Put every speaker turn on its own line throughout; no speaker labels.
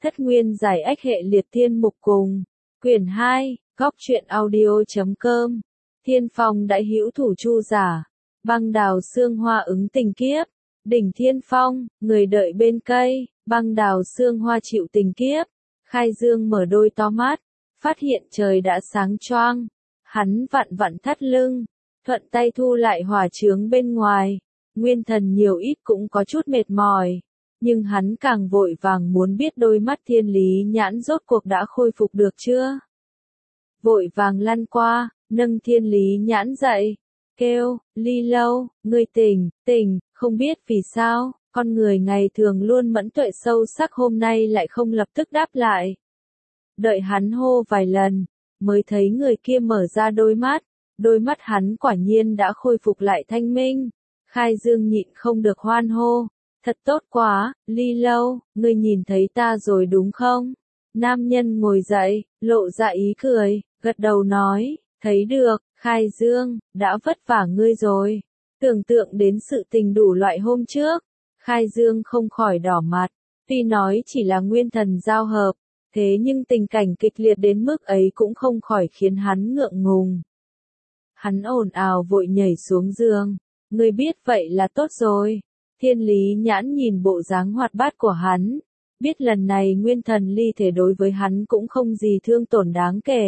Thất nguyên giải ách hệ liệt thiên mục cùng. Quyển 2, góc truyện audio.com. Thiên phong đại hữu thủ chu giả. Băng đào xương hoa ứng tình kiếp. Đỉnh thiên phong, người đợi bên cây. Băng đào xương hoa chịu tình kiếp. Khai Dương mở đôi to mắt, phát hiện trời đã sáng choang. Hắn vặn vặn thắt lưng, thuận tay thu lại hỏa chướng bên ngoài. Nguyên thần nhiều ít cũng có chút mệt mỏi, nhưng hắn càng vội vàng muốn biết đôi mắt thiên lý nhãn rốt cuộc đã khôi phục được chưa. Vội vàng lăn qua, nâng thiên lý nhãn dậy, kêu, Ly Lâu, ngươi tỉnh, không biết vì sao, con người ngày thường luôn mẫn tuệ sâu sắc hôm nay lại không lập tức đáp lại. Đợi hắn hô vài lần, mới thấy người kia mở ra đôi mắt hắn quả nhiên đã khôi phục lại thanh minh. Khai Dương nhịn không được hoan hô, thật tốt quá, Ly Lâu, ngươi nhìn thấy ta rồi đúng không? Nam nhân ngồi dậy, lộ ra ý cười, gật đầu nói, thấy được, Khai Dương, đã vất vả ngươi rồi. Tưởng tượng đến sự tình đủ loại hôm trước, Khai Dương không khỏi đỏ mặt, tuy nói chỉ là nguyên thần giao hợp, thế nhưng tình cảnh kịch liệt đến mức ấy cũng không khỏi khiến hắn ngượng ngùng. Hắn ồn ào vội nhảy xuống giường, ngươi biết vậy là tốt rồi. Thiên lý nhãn nhìn bộ dáng hoạt bát của hắn, biết lần này nguyên thần ly thể đối với hắn cũng không gì thương tổn đáng kể.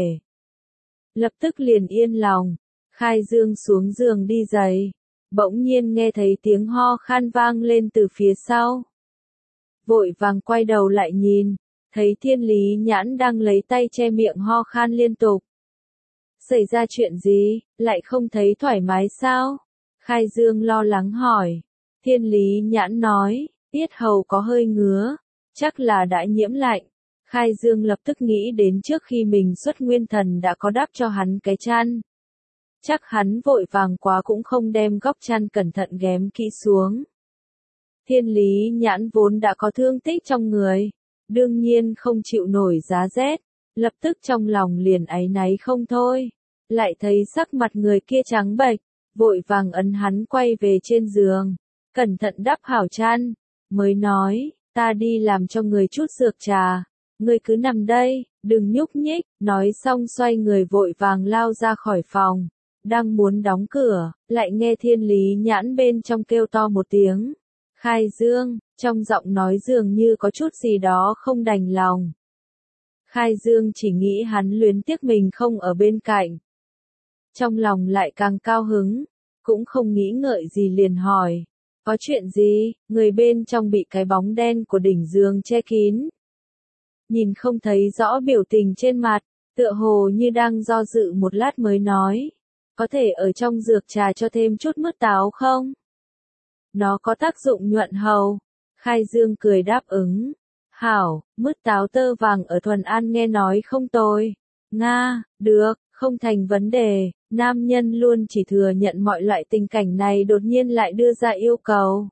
Lập tức liền yên lòng, Khai Dương xuống giường đi giày, bỗng nhiên nghe thấy tiếng ho khan vang lên từ phía sau. Vội vàng quay đầu lại nhìn, thấy thiên lý nhãn đang lấy tay che miệng ho khan liên tục. Xảy ra chuyện gì, lại không thấy thoải mái sao? Khai Dương lo lắng hỏi. Thiên lý nhãn nói, tiết hầu có hơi ngứa, chắc là đã nhiễm lạnh. Khai Dương lập tức nghĩ đến trước khi mình xuất nguyên thần đã có đắp cho hắn cái chăn. Chắc hắn vội vàng quá cũng không đem góc chăn cẩn thận ghém kỹ xuống. Thiên lý nhãn vốn đã có thương tích trong người, đương nhiên không chịu nổi giá rét, lập tức trong lòng liền áy náy không thôi. Lại thấy sắc mặt người kia trắng bệch, vội vàng ấn hắn quay về trên giường, cẩn thận đắp hảo chăn, mới nói, ta đi làm cho người chút dược trà, ngươi cứ nằm đây, đừng nhúc nhích, nói xong xoay người vội vàng lao ra khỏi phòng, đang muốn đóng cửa, lại nghe thiên lý nhãn bên trong kêu to một tiếng, Khai Dương, trong giọng nói dường như có chút gì đó không đành lòng. Khai Dương chỉ nghĩ hắn luyến tiếc mình không ở bên cạnh. Trong lòng lại càng cao hứng, cũng không nghĩ ngợi gì liền hỏi, có chuyện gì, người bên trong bị cái bóng đen của đỉnh giường che kín. Nhìn không thấy rõ biểu tình trên mặt, tựa hồ như đang do dự một lát mới nói, có thể ở trong dược trà cho thêm chút mứt táo không? Nó có tác dụng nhuận hầu. Khai Dương cười đáp ứng, hảo, mứt táo tơ vàng ở Thuần An nghe nói không tồi. Nga, được, không thành vấn đề. Nam nhân luôn chỉ thừa nhận mọi loại tình cảnh này đột nhiên lại đưa ra yêu cầu.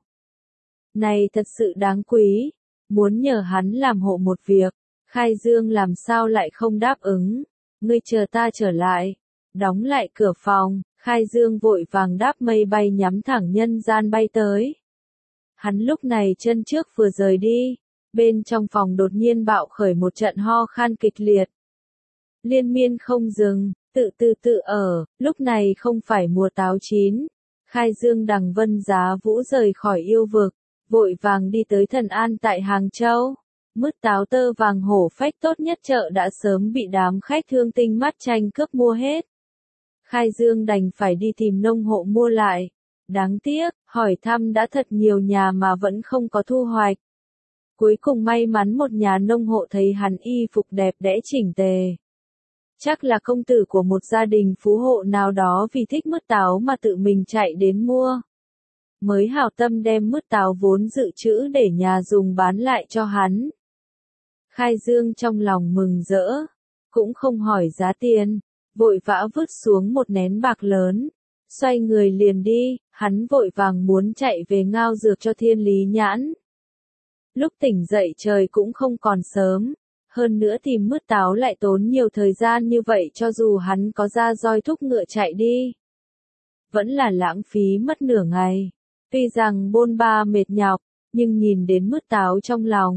Này thật sự đáng quý, muốn nhờ hắn làm hộ một việc, Khai Dương làm sao lại không đáp ứng, ngươi chờ ta trở lại, đóng lại cửa phòng, Khai Dương vội vàng đáp mây bay nhắm thẳng nhân gian bay tới. Hắn lúc này chân trước vừa rời đi, bên trong phòng đột nhiên bạo khởi một trận ho khan kịch liệt. Liên miên không dừng. Tự ở, lúc này không phải mùa táo chín. Khai Dương đằng vân giá vũ rời khỏi yêu vực, vội vàng đi tới Thần An tại Hàng Châu. Mứt táo tơ vàng hổ phách tốt nhất chợ đã sớm bị đám khách thương tinh mắt tranh cướp mua hết. Khai Dương đành phải đi tìm nông hộ mua lại. Đáng tiếc, hỏi thăm đã thật nhiều nhà mà vẫn không có thu hoạch. Cuối cùng may mắn một nhà nông hộ thấy hắn y phục đẹp đẽ chỉnh tề. Chắc là công tử của một gia đình phú hộ nào đó vì thích mứt táo mà tự mình chạy đến mua. Mới hảo tâm đem mứt táo vốn dự trữ để nhà dùng bán lại cho hắn. Khai Dương trong lòng mừng rỡ, cũng không hỏi giá tiền, vội vã vứt xuống một nén bạc lớn, xoay người liền đi, hắn vội vàng muốn chạy về ngao dược cho thiên lý nhãn. Lúc tỉnh dậy trời cũng không còn sớm. Hơn nữa tìm mứt táo lại tốn nhiều thời gian như vậy cho dù hắn có ra roi thúc ngựa chạy đi. Vẫn là lãng phí mất nửa ngày. Tuy rằng bôn ba mệt nhọc, nhưng nhìn đến mứt táo trong lòng,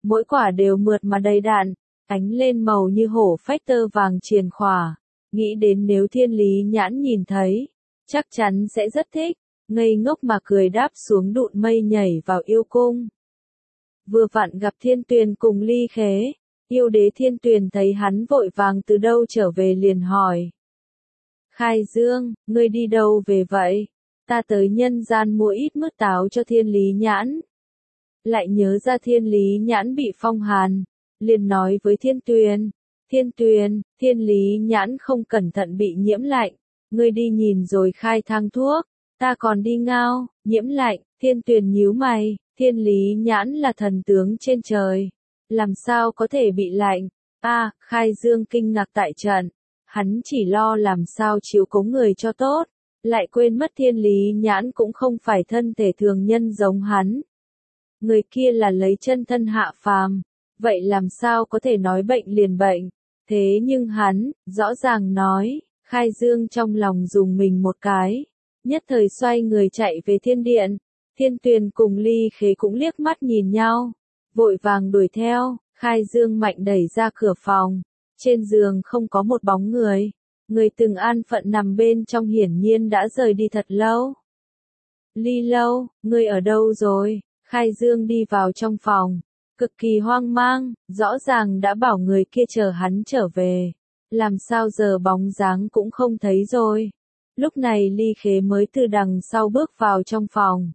mỗi quả đều mượt mà đầy đặn, ánh lên màu như hổ phách tơ vàng triền khỏa. Nghĩ đến nếu Thiên Lý Nhãn nhìn thấy, chắc chắn sẽ rất thích, ngây ngốc mà cười đáp xuống đụn mây nhảy vào yêu cung. Vừa vặn gặp Thiên Tuyền cùng Ly Khế, yêu đế Thiên Tuyền thấy hắn vội vàng từ đâu trở về liền hỏi. Khai Dương, ngươi đi đâu về vậy? Ta tới nhân gian mua ít mứt táo cho Thiên Lý Nhãn. Lại nhớ ra Thiên Lý Nhãn bị phong hàn, liền nói với Thiên Tuyền. Thiên Tuyền, Thiên Lý Nhãn không cẩn thận bị nhiễm lạnh, ngươi đi nhìn rồi khai thang thuốc, ta còn đi ngao, nhiễm lạnh. Thiên Tuyền nhíu mày, Thiên Lý Nhãn là thần tướng trên trời, làm sao có thể bị lạnh? Khai Dương kinh ngạc tại trận, hắn chỉ lo làm sao chiếu cố người cho tốt, lại quên mất Thiên Lý Nhãn cũng không phải thân thể thường nhân giống hắn. Người kia là lấy chân thân hạ phàm, vậy làm sao có thể nói bệnh liền bệnh? Thế nhưng hắn, rõ ràng nói, Khai Dương trong lòng dùng mình một cái, nhất thời xoay người chạy về thiên điện. Thiên Tuyền cùng Ly Khế cũng liếc mắt nhìn nhau, vội vàng đuổi theo. Khai Dương mạnh đẩy ra cửa phòng, trên giường không có một bóng người, người từng an phận nằm bên trong hiển nhiên đã rời đi thật lâu. Ly Lâu, ngươi ở đâu rồi? Khai Dương đi vào trong phòng, cực kỳ hoang mang, rõ ràng đã bảo người kia chờ hắn trở về, làm sao giờ bóng dáng cũng không thấy rồi. Lúc này Ly Khế mới từ đằng sau bước vào trong phòng.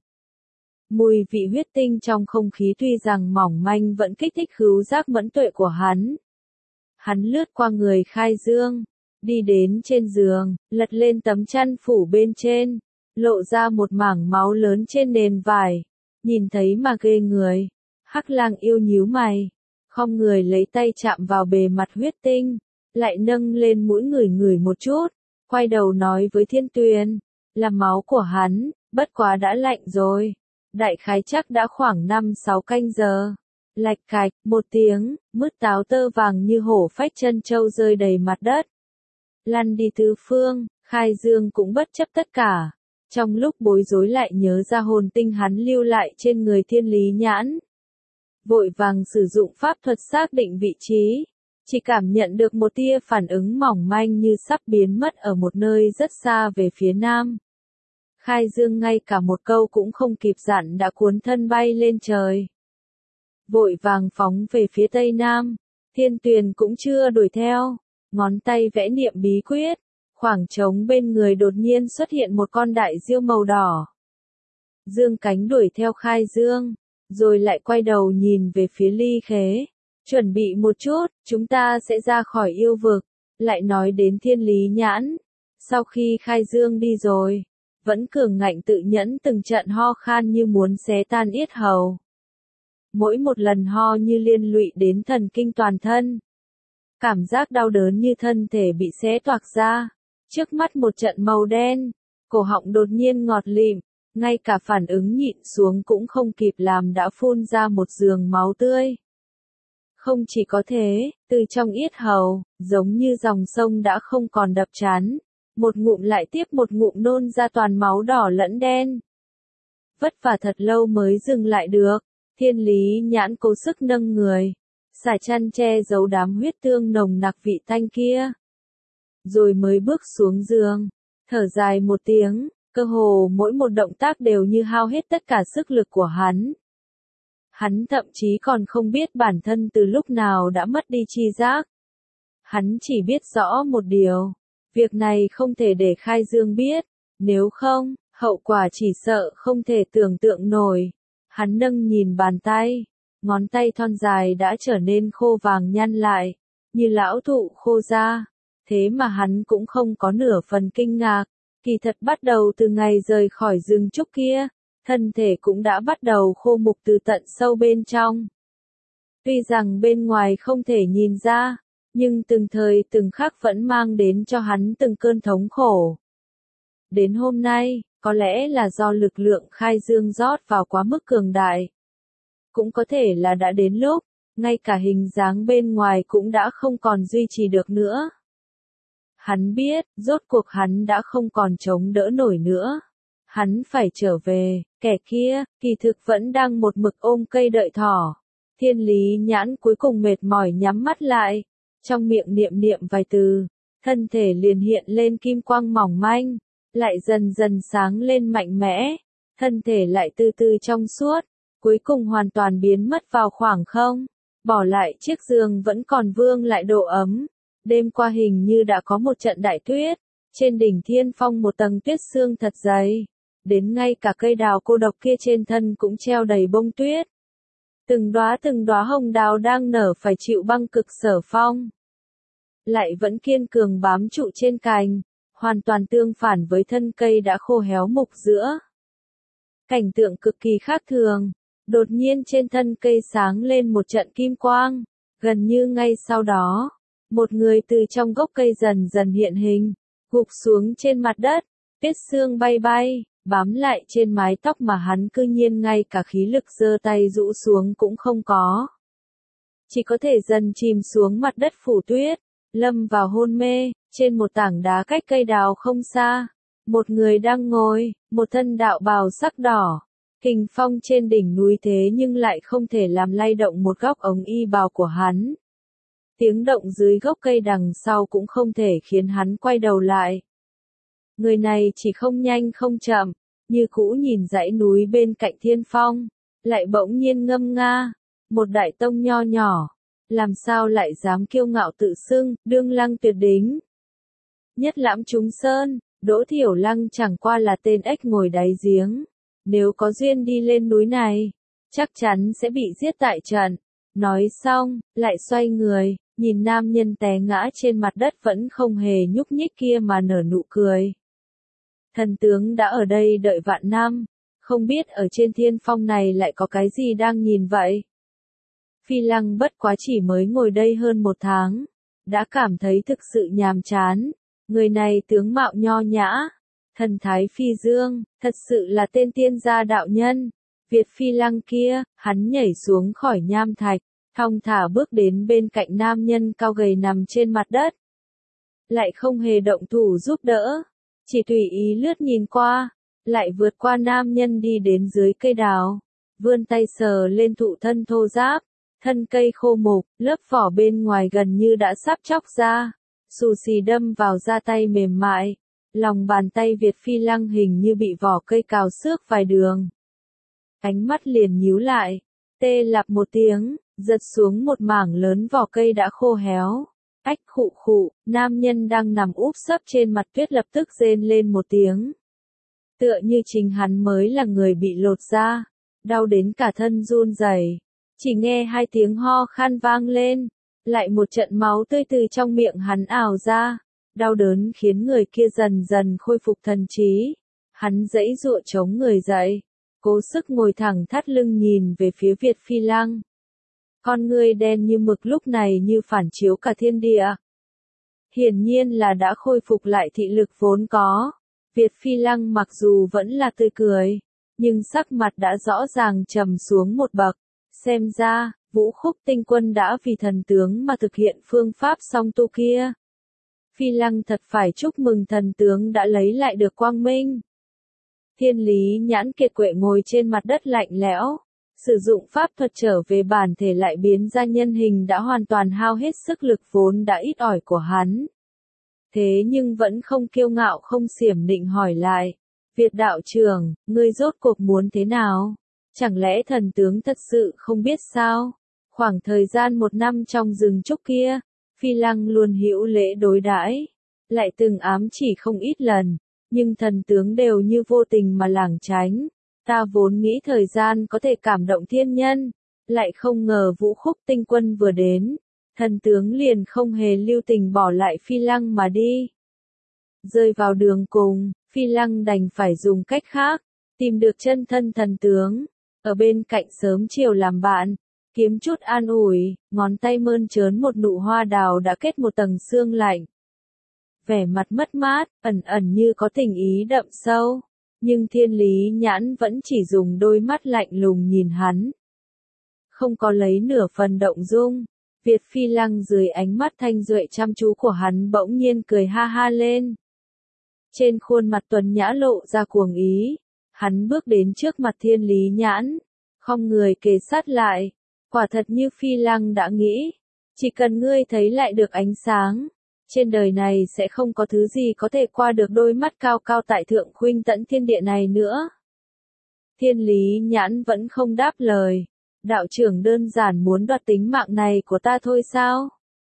Mùi vị huyết tinh trong không khí tuy rằng mỏng manh vẫn kích thích khứu giác mẫn tuệ của hắn. Hắn lướt qua người Khai Dương, đi đến trên giường, lật lên tấm chăn phủ bên trên, lộ ra một mảng máu lớn trên nền vải, nhìn thấy mà ghê người. Hắc Lang yêu nhíu mày, khom người lấy tay chạm vào bề mặt huyết tinh, lại nâng lên mũi ngửi ngửi một chút, quay đầu nói với Thiên Tuyền, là máu của hắn, bất quá đã lạnh rồi. Đại khái chắc đã khoảng 5-6 canh giờ. Lạch cạch, một tiếng, mứt táo tơ vàng như hổ phách chân châu rơi đầy mặt đất. Lăn đi tứ phương, Khai Dương cũng bất chấp tất cả. Trong lúc bối rối lại nhớ ra hồn tinh hắn lưu lại trên người Thiên Lý Nhãn. Vội vàng sử dụng pháp thuật xác định vị trí. Chỉ cảm nhận được một tia phản ứng mỏng manh như sắp biến mất ở một nơi rất xa về phía nam. Khai Dương ngay cả một câu cũng không kịp dặn đã cuốn thân bay lên trời. Vội vàng phóng về phía tây nam, Thiên Tuyền cũng chưa đuổi theo, ngón tay vẽ niệm bí quyết, khoảng trống bên người đột nhiên xuất hiện một con đại diêu màu đỏ. Dương cánh đuổi theo Khai Dương, rồi lại quay đầu nhìn về phía Ly Khế, chuẩn bị một chút, chúng ta sẽ ra khỏi yêu vực, lại nói đến Thiên Lý Nhãn. Sau khi Khai Dương đi rồi, vẫn cường ngạnh tự nhẫn từng trận ho khan như muốn xé tan yết hầu. Mỗi một lần ho như liên lụy đến thần kinh toàn thân. Cảm giác đau đớn như thân thể bị xé toạc ra. Trước mắt một trận màu đen, cổ họng đột nhiên ngọt lịm, ngay cả phản ứng nhịn xuống cũng không kịp làm đã phun ra một giường máu tươi. Không chỉ có thế, từ trong yết hầu, giống như dòng sông đã không còn đập trán. Một ngụm lại tiếp một ngụm nôn ra toàn máu đỏ lẫn đen. Vất vả thật lâu mới dừng lại được, Thiên Lý Nhãn cố sức nâng người, xả chăn che giấu đám huyết tương nồng nặc vị tanh kia. Rồi mới bước xuống giường, thở dài một tiếng, cơ hồ mỗi một động tác đều như hao hết tất cả sức lực của hắn. Hắn thậm chí còn không biết bản thân từ lúc nào đã mất đi tri giác. Hắn chỉ biết rõ một điều. Việc này không thể để Khai Dương biết, nếu không, hậu quả chỉ sợ không thể tưởng tượng nổi. Hắn nâng nhìn bàn tay, ngón tay thon dài đã trở nên khô vàng nhăn lại, như lão thụ khô ra. Thế mà hắn cũng không có nửa phần kinh ngạc, kỳ thật bắt đầu từ ngày rời khỏi rừng trúc kia, thân thể cũng đã bắt đầu khô mục từ tận sâu bên trong. Tuy rằng bên ngoài không thể nhìn ra, nhưng từng thời từng khắc vẫn mang đến cho hắn từng cơn thống khổ. Đến hôm nay, có lẽ là do lực lượng Khai Dương rót vào quá mức cường đại. Cũng có thể là đã đến lúc, ngay cả hình dáng bên ngoài cũng đã không còn duy trì được nữa. Hắn biết, rốt cuộc hắn đã không còn chống đỡ nổi nữa. Hắn phải trở về, kẻ kia, kỳ thực vẫn đang một mực ôm cây đợi thỏ. Thiên lý nhãn cuối cùng mệt mỏi nhắm mắt lại, trong miệng niệm niệm vài từ, thân thể liền hiện lên kim quang mỏng manh, lại dần dần sáng lên mạnh mẽ, thân thể lại từ từ trong suốt, cuối cùng hoàn toàn biến mất vào khoảng không, bỏ lại chiếc giường vẫn còn vương lại độ ấm. Đêm qua hình như đã có một trận đại tuyết, trên đỉnh Thiên Phong một tầng tuyết sương thật dày, đến ngay cả cây đào cô độc kia trên thân cũng treo đầy bông tuyết. Từng đóa hồng đào đang nở phải chịu băng cực sở phong, lại vẫn kiên cường bám trụ trên cành, hoàn toàn tương phản với thân cây đã khô héo mục giữa. Cảnh tượng cực kỳ khác thường, đột nhiên trên thân cây sáng lên một trận kim quang, gần như ngay sau đó, một người từ trong gốc cây dần dần hiện hình, gục xuống trên mặt đất, tuyết sương bay bay, bám lại trên mái tóc mà hắn cư nhiên ngay cả khí lực giơ tay rũ xuống cũng không có. Chỉ có thể dần chìm xuống mặt đất phủ tuyết, lâm vào hôn mê, trên một tảng đá cách cây đào không xa. Một người đang ngồi, một thân đạo bào sắc đỏ, kình phong trên đỉnh núi thế nhưng lại không thể làm lay động một góc ống y bào của hắn. Tiếng động dưới gốc cây đằng sau cũng không thể khiến hắn quay đầu lại. Người này chỉ không nhanh không chậm, như cũ nhìn dãy núi bên cạnh Thiên Phong, lại bỗng nhiên ngâm nga, một đại tông nho nhỏ, làm sao lại dám kiêu ngạo tự xưng, đương lăng tuyệt đỉnh. Nhất lãm chúng sơn, Đỗ Thiểu Lăng chẳng qua là tên ếch ngồi đáy giếng, nếu có duyên đi lên núi này, chắc chắn sẽ bị giết tại trận. Nói xong, lại xoay người, nhìn nam nhân té ngã trên mặt đất vẫn không hề nhúc nhích kia mà nở nụ cười. Thần tướng đã ở đây đợi vạn năm, không biết ở trên Thiên Phong này lại có cái gì đang nhìn vậy. Phi Lăng bất quá chỉ mới ngồi đây hơn một tháng, đã cảm thấy thực sự nhàm chán. Người này tướng mạo nho nhã, thần thái phi dương, thật sự là tên tiên gia đạo nhân. Việt Phi Lăng kia, hắn nhảy xuống khỏi nham thạch, thong thả bước đến bên cạnh nam nhân cao gầy nằm trên mặt đất. Lại không hề động thủ giúp đỡ, chỉ tùy ý lướt nhìn qua, lại vượt qua nam nhân đi đến dưới cây đào, vươn tay sờ lên thụ thân thô ráp, thân cây khô mục, lớp vỏ bên ngoài gần như đã sắp chóc ra. Xù xì đâm vào da tay mềm mại, lòng bàn tay Việt Phi Lăng hình như bị vỏ cây cào xước vài đường. Ánh mắt liền nhíu lại, tê lặp một tiếng, giật xuống một mảng lớn vỏ cây đã khô héo. Ách khụ khụ, nam nhân đang nằm úp sấp trên mặt tuyết lập tức rên lên một tiếng. Tựa như chính hắn mới là người bị lột da, đau đến cả thân run rẩy. Chỉ nghe hai tiếng ho khan vang lên. Lại một trận máu tươi từ trong miệng hắn ào ra, đau đớn khiến người kia dần dần khôi phục thần trí. Hắn giãy giụa chống người dậy, cố sức ngồi thẳng thắt lưng nhìn về phía Việt Phi Lăng. Con người đen như mực lúc này như phản chiếu cả thiên địa. Hiển nhiên là đã khôi phục lại thị lực vốn có. Việt Phi Lăng mặc dù vẫn là tươi cười, nhưng sắc mặt đã rõ ràng trầm xuống một bậc. Xem ra, Vũ Khúc Tinh Quân đã vì thần tướng mà thực hiện phương pháp song tu kia. Phi Lăng thật phải chúc mừng thần tướng đã lấy lại được quang minh. Thiên lý nhãn kiệt quệ ngồi trên mặt đất lạnh lẽo, sử dụng pháp thuật trở về bản thể lại biến ra nhân hình đã hoàn toàn hao hết sức lực vốn đã ít ỏi của hắn. Thế nhưng vẫn không kiêu ngạo không xiểm nịnh hỏi lại, Việt đạo trưởng, ngươi rốt cuộc muốn thế nào? Chẳng lẽ thần tướng thật sự không biết sao? Khoảng thời gian 1 năm trong rừng trúc kia, Phi Lăng luôn hữu lễ đối đãi, lại từng ám chỉ không ít lần, nhưng thần tướng đều như vô tình mà lảng tránh. Ta vốn nghĩ thời gian có thể cảm động thiên nhân, lại không ngờ Vũ Khúc Tinh Quân vừa đến, thần tướng liền không hề lưu tình bỏ lại Phi Lăng mà đi. Rơi vào đường cùng, Phi Lăng đành phải dùng cách khác, tìm được chân thân thần tướng, ở bên cạnh sớm chiều làm bạn, kiếm chút an ủi, ngón tay mơn trớn một nụ hoa đào đã kết một tầng sương lạnh. Vẻ mặt mất mát, ẩn ẩn như có tình ý đậm sâu, nhưng thiên lý nhãn vẫn chỉ dùng đôi mắt lạnh lùng nhìn hắn. Không có lấy nửa phần động dung, Việt Phi Lăng dưới ánh mắt thanh duệ chăm chú của hắn bỗng nhiên cười ha ha lên. Trên khuôn mặt tuấn nhã lộ ra cuồng ý, hắn bước đến trước mặt thiên lý nhãn, khom người kề sát lại, Quả thật như Phi Lăng đã nghĩ, chỉ cần ngươi thấy lại được ánh sáng, trên đời này sẽ không có thứ gì có thể qua được đôi mắt cao cao tại thượng khuynh tẫn thiên địa này nữa. Thiên Lý Nhãn vẫn không đáp lời. Đạo trưởng đơn giản muốn đoạt tính mạng này của ta thôi sao?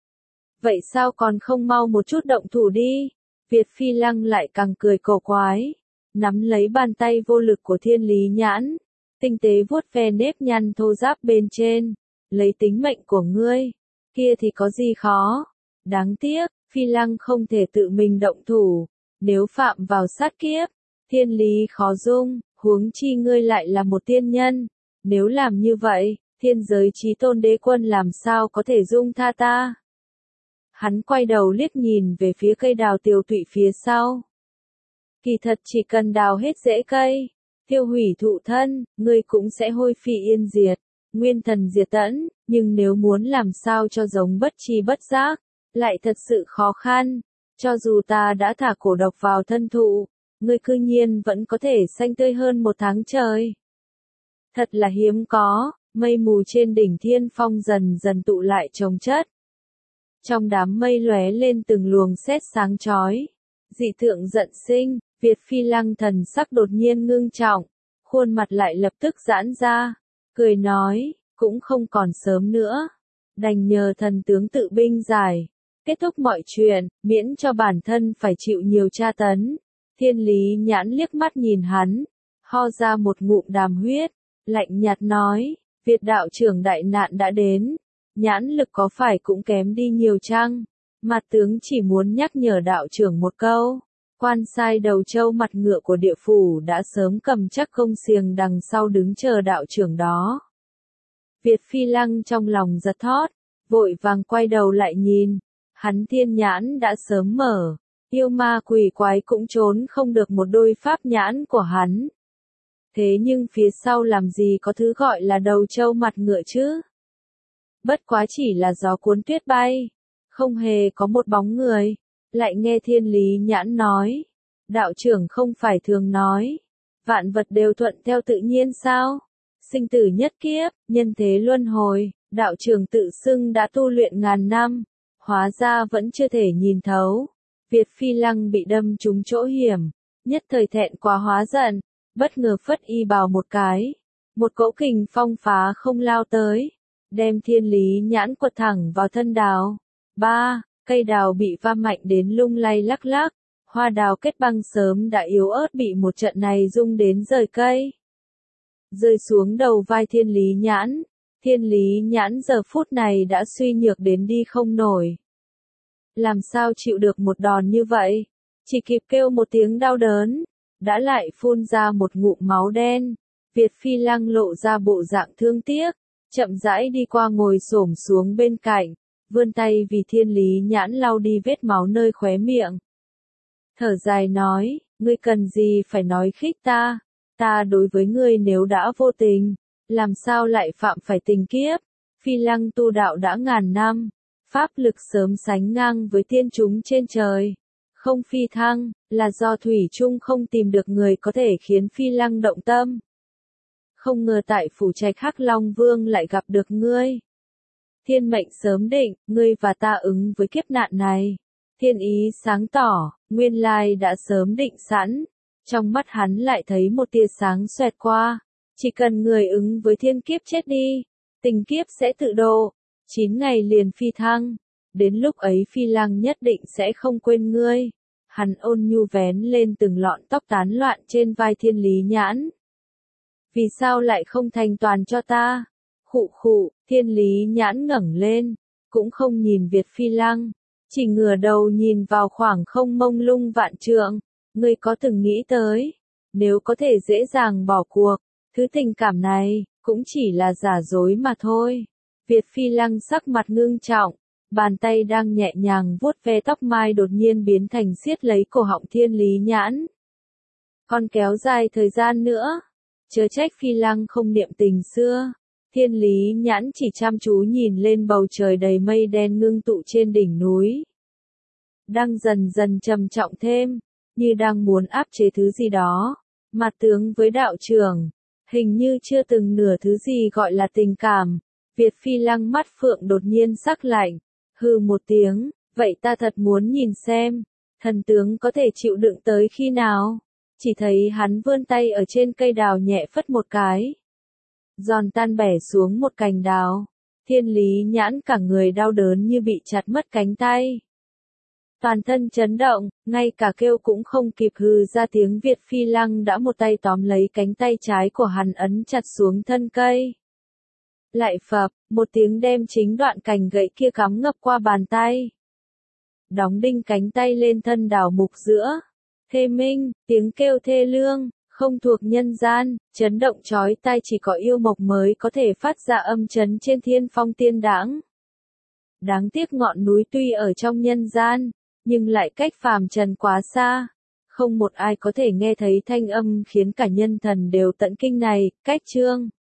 Vậy sao còn không mau một chút động thủ đi? Việt Phi Lăng lại càng cười cổ quái, nắm lấy bàn tay vô lực của Thiên Lý Nhãn, tinh tế vuốt ve nếp nhăn thô ráp bên trên, lấy tính mệnh của ngươi, kia thì có gì khó? Đáng tiếc, Phi Lăng không thể tự mình động thủ, nếu phạm vào sát kiếp, thiên lý khó dung, huống chi ngươi lại là một tiên nhân, nếu làm như vậy, thiên giới chí tôn đế quân làm sao có thể dung tha ta? Hắn quay đầu liếc nhìn về phía cây đào tiều tụy phía sau. Kỳ thật chỉ cần đào hết rễ cây, tiêu hủy thụ thân, ngươi cũng sẽ hôi phi yên diệt, nguyên thần diệt tẫn, nhưng nếu muốn làm sao cho giống bất tri bất giác, lại thật sự khó khăn, cho dù ta đã thả cổ độc vào thân thụ, ngươi cư nhiên vẫn có thể xanh tươi hơn một tháng trời. Thật là hiếm có, mây mù trên đỉnh Thiên Phong dần dần tụ lại chồng chất. Trong đám mây lóe lên từng luồng sét sáng chói, dị tượng giận sinh, Việt Phi Lăng thần sắc đột nhiên ngưng trọng, khuôn mặt lại lập tức giãn ra, cười nói, cũng không còn sớm nữa, đành nhờ thần tướng tự binh giải, kết thúc mọi chuyện, miễn cho bản thân phải chịu nhiều tra tấn. Thiên Lý Nhãn liếc mắt nhìn hắn, ho ra một ngụm đàm huyết, lạnh nhạt nói, Việt đạo trưởng đại nạn đã đến, nhãn lực có phải cũng kém đi nhiều chăng? Mặt tướng chỉ muốn nhắc nhở đạo trưởng một câu, quan sai đầu trâu mặt ngựa của địa phủ đã sớm cầm chắc công xiềng đằng sau đứng chờ đạo trưởng đó. Việt Phi Lăng trong lòng giật thót, vội vàng quay đầu lại nhìn, hắn thiên nhãn đã sớm mở, yêu ma quỷ quái cũng trốn không được một đôi pháp nhãn của hắn. Thế nhưng phía sau làm gì có thứ gọi là đầu trâu mặt ngựa chứ? Bất quá chỉ là gió cuốn tuyết bay, không hề có một bóng người. Lại nghe Thiên Lý Nhãn nói, đạo trưởng không phải thường nói, vạn vật đều thuận theo tự nhiên sao? Sinh tử nhất kiếp, nhân thế luân hồi, đạo trưởng tự xưng đã tu luyện ngàn năm, hóa ra vẫn chưa thể nhìn thấu. Việt Phi Lăng bị đâm trúng chỗ hiểm, nhất thời thẹn quá hóa giận, bất ngờ phất y bào một cái, một cỗ kình phong phá không lao tới, đem Thiên Lý Nhãn quật thẳng vào thân đào. Cây đào bị va mạnh đến lung lay lắc lắc, hoa đào kết băng sớm đã yếu ớt bị một trận này rung đến rời cây. Rơi xuống đầu vai Thiên Lý Nhãn, Thiên Lý Nhãn giờ phút này đã suy nhược đến đi không nổi. Làm sao chịu được một đòn như vậy, chỉ kịp kêu một tiếng đau đớn, đã lại phun ra một ngụm máu đen. Việt Phi Lăng lộ ra bộ dạng thương tiếc, chậm rãi đi qua ngồi xổm xuống bên cạnh, vươn tay vì Thiên Lý Nhãn lau đi vết máu nơi khóe miệng. Thở dài nói, ngươi cần gì phải nói khích ta đối với ngươi nếu đã vô tình, làm sao lại phạm phải tình kiếp? Phi Lăng tu đạo đã ngàn năm, pháp lực sớm sánh ngang với thiên chúng trên trời, không phi thăng, là do thủy chung không tìm được người có thể khiến Phi Lăng động tâm. Không ngờ tại phủ trạch Hắc Long Vương lại gặp được ngươi. Thiên mệnh sớm định, ngươi và ta ứng với kiếp nạn này. Thiên ý sáng tỏ, nguyên lai đã sớm định sẵn. Trong mắt hắn lại thấy một tia sáng xoẹt qua. Chỉ cần người ứng với thiên kiếp chết đi, tình kiếp sẽ tự độ. 9 ngày liền phi thăng. Đến lúc ấy Phi Lăng nhất định sẽ không quên ngươi. Hắn ôn nhu vén lên từng lọn tóc tán loạn trên vai Thiên Lý Nhãn. Vì sao lại không thành toàn cho ta? Khụ khụ, Thiên Lý Nhãn ngẩng lên, cũng không nhìn Việt Phi Lăng, chỉ ngửa đầu nhìn vào khoảng không mông lung vạn trượng. Ngươi có từng nghĩ tới, nếu có thể dễ dàng bỏ cuộc, thứ tình cảm này, cũng chỉ là giả dối mà thôi. Việt Phi Lăng sắc mặt ngưng trọng, bàn tay đang nhẹ nhàng vuốt ve tóc mai đột nhiên biến thành siết lấy cổ họng Thiên Lý Nhãn. Còn kéo dài thời gian nữa, chớ trách Phi Lăng không niệm tình xưa. Thiên Lý Nhãn chỉ chăm chú nhìn lên bầu trời đầy mây đen ngưng tụ trên đỉnh núi. Đang dần dần trầm trọng thêm, như đang muốn áp chế thứ gì đó. Mặt tướng với đạo trưởng, hình như chưa từng nửa thứ gì gọi là tình cảm. Việt Phi Lăng mắt phượng đột nhiên sắc lạnh, hừ một tiếng, vậy ta thật muốn nhìn xem, thần tướng có thể chịu đựng tới khi nào. Chỉ thấy hắn vươn tay ở trên cây đào nhẹ phất một cái. Giòn tan bẻ xuống một cành đào. Thiên Lý Nhãn cả người đau đớn như bị chặt mất cánh tay. Toàn thân chấn động, ngay cả kêu cũng không kịp hừ ra tiếng, Việt Phi Lăng đã một tay tóm lấy cánh tay trái của hắn ấn chặt xuống thân cây. Lại phập, một tiếng đem chính đoạn cành gậy kia cắm ngập qua bàn tay. Đóng đinh cánh tay lên thân đào mục giữa. Thê minh, tiếng kêu thê lương, không thuộc nhân gian, chấn động chói tai, chỉ có yêu mộc mới có thể phát ra âm chấn trên thiên phong tiên đãng. Đáng tiếc ngọn núi tuy ở trong nhân gian, nhưng lại cách phàm trần quá xa. Không một ai có thể nghe thấy thanh âm khiến cả nhân thần đều tận kinh này. Cách chương